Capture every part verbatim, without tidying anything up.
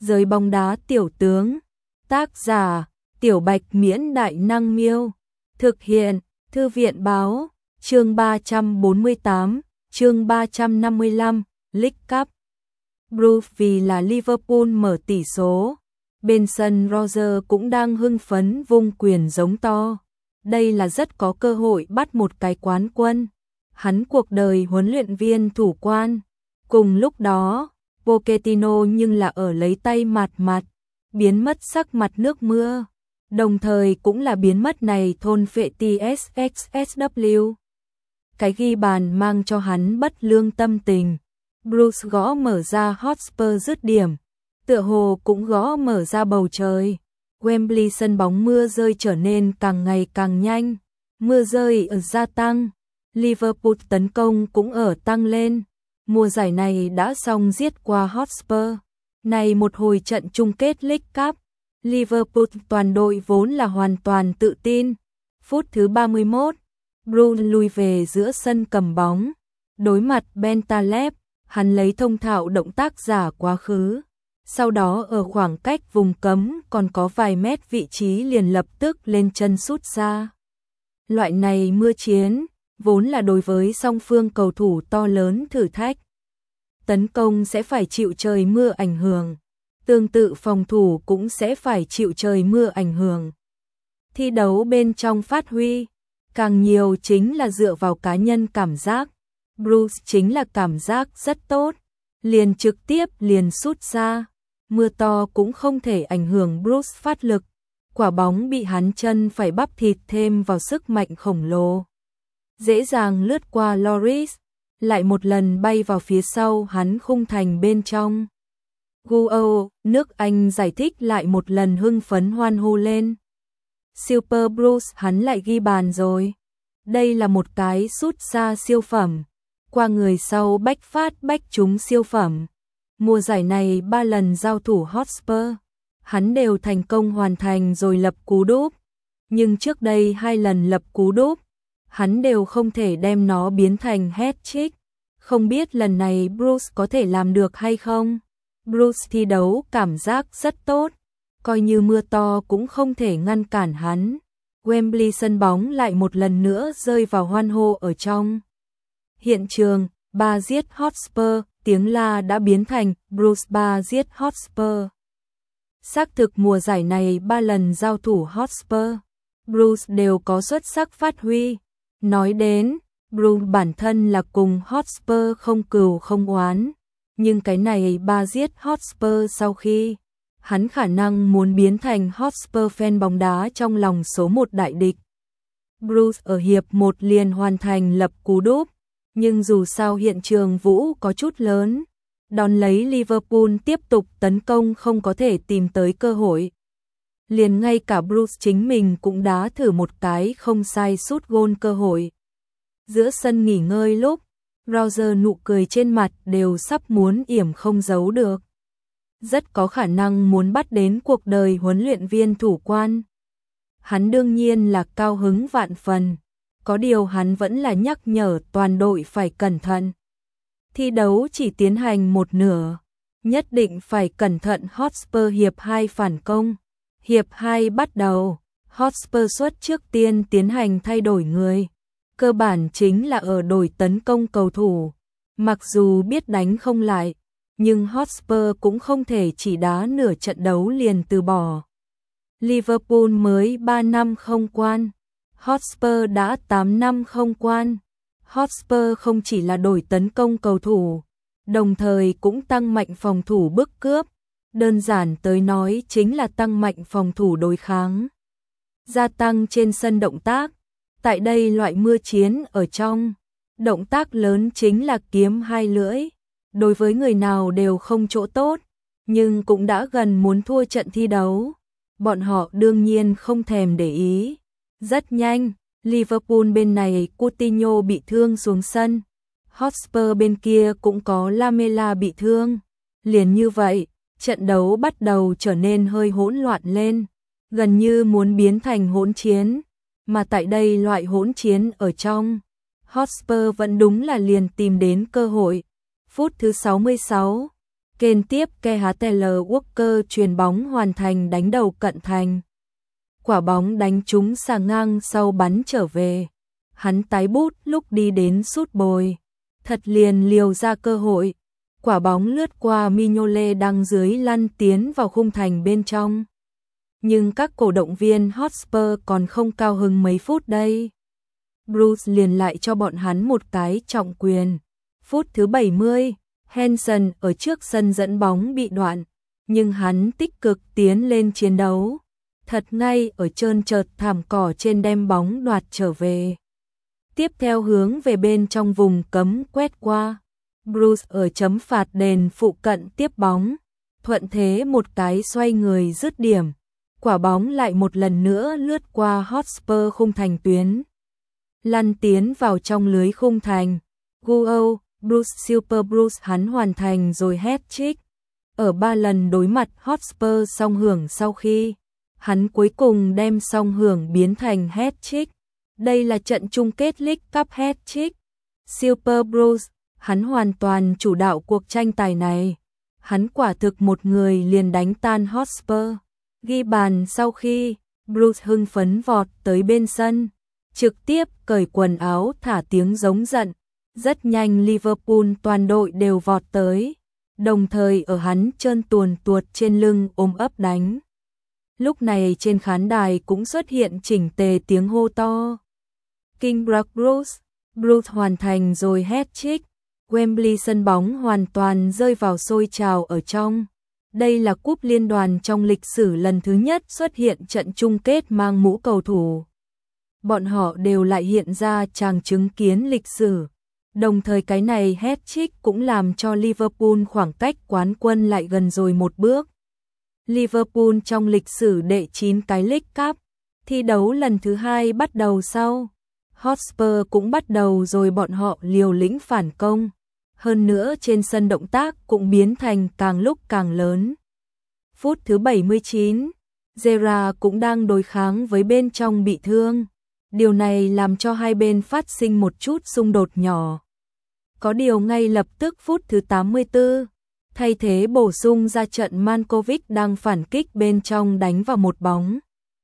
Giới bóng đá tiểu tướng. Tác giả: Tiểu Bạch Miễn Đại Năng Miêu. Thực hiện: Thư viện Báo. Chương ba trăm bốn mươi tám, chương ba trăm năm mươi lăm, League Cup. Blues vì là Liverpool mở tỷ số. Bên sân Roger cũng đang hưng phấn vung quyền giống to. Đây là rất có cơ hội bắt một cái quán quân. Hắn cuộc đời huấn luyện viên thủ quan. Cùng lúc đó, Pochettino nhưng là ở lấy tay mặt mặt, biến mất sắc mặt nước mưa. Đồng thời cũng là biến mất này thôn phệ tê ét ích ét vê. Cái ghi bàn mang cho hắn bất lương tâm tình. Bruce gõ mở ra Hotspur dứt điểm, tựa hồ cũng gõ mở ra bầu trời. Wembley sân bóng mưa rơi trở nên càng ngày càng nhanh, mưa rơi ở gia tăng, Liverpool tấn công cũng ở tăng lên. Mùa giải này đã xong giết qua Hotspur. Này một hồi trận chung kết League Cup, Liverpool toàn đội vốn là hoàn toàn tự tin. Phút thứ ba mươi mốt, Bruce lui về giữa sân cầm bóng, đối mặt Bentaleb, hắn lấy thông thạo động tác giả quá khứ. Sau đó ở khoảng cách vùng cấm còn có vài mét vị trí liền lập tức lên chân sút ra. Loại này mưa chiến, vốn là đối với song phương cầu thủ to lớn thử thách. Tấn công sẽ phải chịu trời mưa ảnh hưởng, tương tự phòng thủ cũng sẽ phải chịu trời mưa ảnh hưởng. Thi đấu bên trong phát huy, càng nhiều chính là dựa vào cá nhân cảm giác. Bruce chính là cảm giác rất tốt, liền trực tiếp liền sút ra. Mưa to cũng không thể ảnh hưởng Bruce phát lực, quả bóng bị hắn chân phải bắp thịt thêm vào sức mạnh khổng lồ. Dễ dàng lướt qua Lloris, lại một lần bay vào phía sau hắn khung thành bên trong. Guo, nước Anh giải thích lại một lần hưng phấn hoan hô lên. Super Bruce hắn lại ghi bàn rồi. Đây là một cái sút xa siêu phẩm, qua người sau bách phát bách trúng siêu phẩm. Mùa giải này ba lần giao thủ Hotspur, hắn đều thành công hoàn thành rồi lập cú đúp. Nhưng trước đây hai lần lập cú đúp, hắn đều không thể đem nó biến thành hat-trick. Không biết lần này Bruce có thể làm được hay không? Bruce thi đấu cảm giác rất tốt, coi như mưa to cũng không thể ngăn cản hắn. Wembley sân bóng lại một lần nữa rơi vào hoan hô ở trong. Hiện trường, ba giết Hotspur, tiếng la đã biến thành Bruce ba giết Hotspur. Xác thực mùa giải này ba lần giao thủ Hotspur, Bruce đều có xuất sắc phát huy. Nói đến, Bruce bản thân là cùng Hotspur không cừu không oán, nhưng cái này ba giết Hotspur sau khi hắn khả năng muốn biến thành Hotspur fan bóng đá trong lòng số một đại địch. Bruce ở hiệp một liền hoàn thành lập cú đúp, nhưng dù sao hiện trường vũ có chút lớn, đón lấy Liverpool tiếp tục tấn công không có thể tìm tới cơ hội. Liền ngay cả Bruce chính mình cũng đã thử một cái không sai sút gôn cơ hội. Giữa sân nghỉ ngơi lúc, Roger nụ cười trên mặt đều sắp muốn yểm không giấu được. Rất có khả năng muốn bắt đến cuộc đời huấn luyện viên thủ quan. Hắn đương nhiên là cao hứng vạn phần, có điều hắn vẫn là nhắc nhở toàn đội phải cẩn thận. Thi đấu chỉ tiến hành một nửa, nhất định phải cẩn thận. Hotspur hiệp hai phản công. Hiệp hai bắt đầu, Hotspur xuất trước tiên tiến hành thay đổi người. Cơ bản chính là ở đổi tấn công cầu thủ. Mặc dù biết đánh không lại, nhưng Hotspur cũng không thể chỉ đá nửa trận đấu liền từ bỏ. Liverpool mới ba năm không quan, Hotspur đã tám năm không quan. Hotspur không chỉ là đổi tấn công cầu thủ, đồng thời cũng tăng mạnh phòng thủ bức cướp. Đơn giản tới nói chính là tăng mạnh phòng thủ đối kháng. Gia tăng trên sân động tác. Tại đây loại mưa chiến ở trong, động tác lớn chính là kiếm hai lưỡi. Đối với người nào đều không chỗ tốt, nhưng cũng đã gần muốn thua trận thi đấu. Bọn họ đương nhiên không thèm để ý. Rất nhanh, Liverpool bên này Coutinho bị thương xuống sân. Hotspur bên kia cũng có Lamela bị thương. Liền như vậy, trận đấu bắt đầu trở nên hơi hỗn loạn lên, gần như muốn biến thành hỗn chiến. Mà tại đây loại hỗn chiến ở trong, Hotspur vẫn đúng là liền tìm đến cơ hội. Phút thứ sáu mươi sáu, Kane tiếp ke hát Taylor Walker chuyền bóng hoàn thành đánh đầu cận thành. Quả bóng đánh trúng xà ngang sau bắn trở về. Hắn tái bút lúc đi đến sút bồi. Thật liền liều ra cơ hội. Quả bóng lướt qua Mignolet đang dưới lăn tiến vào khung thành bên trong. Nhưng các cổ động viên Hotspur còn không cao hứng mấy phút đây. Bruce liền lại cho bọn hắn một cái trọng quyền. Phút thứ bảy mươi, Hansen ở trước sân dẫn bóng bị đoạn, nhưng hắn tích cực tiến lên chiến đấu. Thật ngay ở trơn trượt thảm cỏ trên đem bóng đoạt trở về. Tiếp theo hướng về bên trong vùng cấm quét qua. Bruce ở chấm phạt đền phụ cận tiếp bóng. Thuận thế một cái xoay người dứt điểm. Quả bóng lại một lần nữa lướt qua Hotspur khung thành tuyến. Lăn tiến vào trong lưới khung thành. Guo, Bruce Super Bruce hắn hoàn thành rồi hat-trick. Ở ba lần đối mặt Hotspur song hưởng sau khi hắn cuối cùng đem song hưởng biến thành hat-trick. Đây là trận chung kết League Cup hat-trick. Super Bruce, hắn hoàn toàn chủ đạo cuộc tranh tài này. Hắn quả thực một người liền đánh tan Hotspur. Ghi bàn sau khi Bruce hưng phấn vọt tới bên sân, trực tiếp cởi quần áo thả tiếng giống giận. Rất nhanh Liverpool toàn đội đều vọt tới, đồng thời ở hắn trơn tuồn tuột trên lưng ôm ấp đánh. Lúc này trên khán đài cũng xuất hiện chỉnh tề tiếng hô to. King Bruce, Bruce hoàn thành rồi hat-trick. Wembley sân bóng hoàn toàn rơi vào sôi trào ở trong. Đây là cúp liên đoàn trong lịch sử lần thứ nhất xuất hiện trận chung kết mang mũ cầu thủ. Bọn họ đều lại hiện ra tràng chứng kiến lịch sử. Đồng thời cái này hat-trick cũng làm cho Liverpool khoảng cách quán quân lại gần rồi một bước. Liverpool trong lịch sử đệ chín cái League Cup, thi đấu lần thứ hai bắt đầu sau. Hotspur cũng bắt đầu rồi, bọn họ liều lĩnh phản công. Hơn nữa trên sân động tác cũng biến thành càng lúc càng lớn. Phút thứ bảy mươi chín, Gerrard cũng đang đối kháng với bên trong bị thương. Điều này làm cho hai bên phát sinh một chút xung đột nhỏ. Có điều ngay lập tức phút thứ tám mươi tư, thay thế bổ sung ra trận Mankovic đang phản kích bên trong đánh vào một bóng.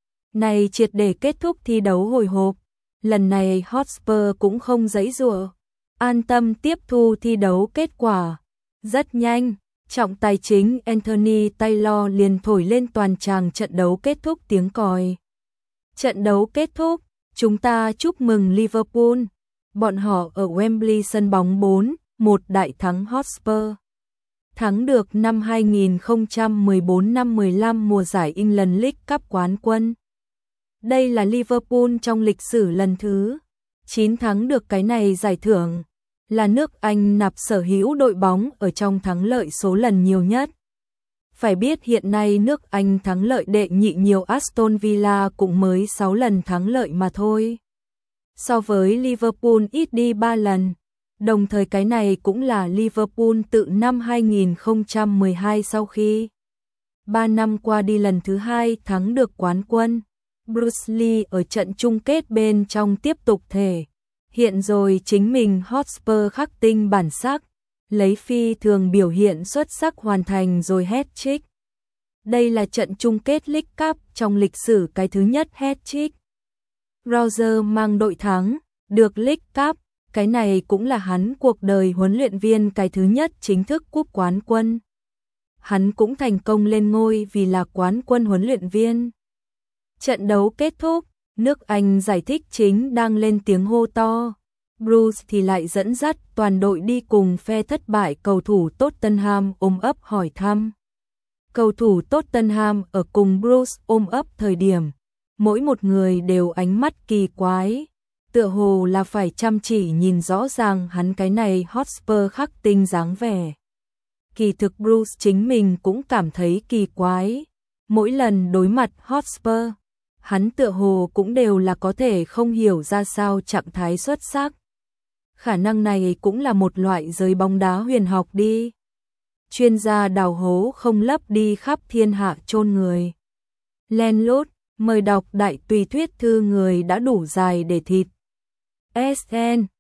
Này triệt để kết thúc thi đấu hồi hộp. Lần này Hotspur cũng không giãy giụa, an tâm tiếp thu thi đấu kết quả. Rất nhanh, trọng tài chính Anthony Taylor liền thổi lên toàn tràng trận đấu kết thúc tiếng còi. Trận đấu kết thúc, chúng ta chúc mừng Liverpool. Bọn họ ở Wembley sân bóng bốn một đại thắng Hotspur. Thắng được năm hai nghìn không trăm mười bốn năm mười lăm mùa giải England League Cup quán quân. Đây là Liverpool trong lịch sử lần thứ chín thắng được cái này giải thưởng, là nước Anh nạp sở hữu đội bóng ở trong thắng lợi số lần nhiều nhất. Phải biết hiện nay nước Anh thắng lợi đệ nhị nhiều, Aston Villa cũng mới sáu lần thắng lợi mà thôi. So với Liverpool ít đi ba lần. Đồng thời cái này cũng là Liverpool tự năm hai nghìn không trăm mười hai sau khi ba năm qua đi lần thứ hai thắng được quán quân. Bruce Lee ở trận chung kết bên trong tiếp tục thể hiện rồi chính mình. Hotspur khắc tinh bản sắc, lấy phi thường biểu hiện xuất sắc hoàn thành rồi hat-trick. Đây là trận chung kết League Cup trong lịch sử cái thứ nhất hat-trick. Roger mang đội thắng được League Cup, cái này cũng là hắn cuộc đời huấn luyện viên cái thứ nhất chính thức cúp quán quân. Hắn cũng thành công lên ngôi vì là quán quân huấn luyện viên. Trận đấu kết thúc, nước Anh giải thích chính đang lên tiếng hô to. Bruce thì lại dẫn dắt toàn đội đi cùng phe thất bại cầu thủ Tottenham ôm ấp hỏi thăm. Cầu thủ Tottenham ở cùng Bruce ôm ấp thời điểm, mỗi một người đều ánh mắt kỳ quái, tựa hồ là phải chăm chỉ nhìn rõ ràng hắn cái này Hotspur khắc tinh dáng vẻ. Kỳ thực Bruce chính mình cũng cảm thấy kỳ quái, mỗi lần đối mặt Hotspur, hắn tựa hồ cũng đều là có thể không hiểu ra sao trạng thái xuất sắc. Khả năng này cũng là một loại giới bóng đá huyền học đi. Chuyên gia đào hố không lấp đi khắp thiên hạ chôn người. Len lút, mời đọc đại tùy thuyết thư người đã đủ dài để thịt. ét en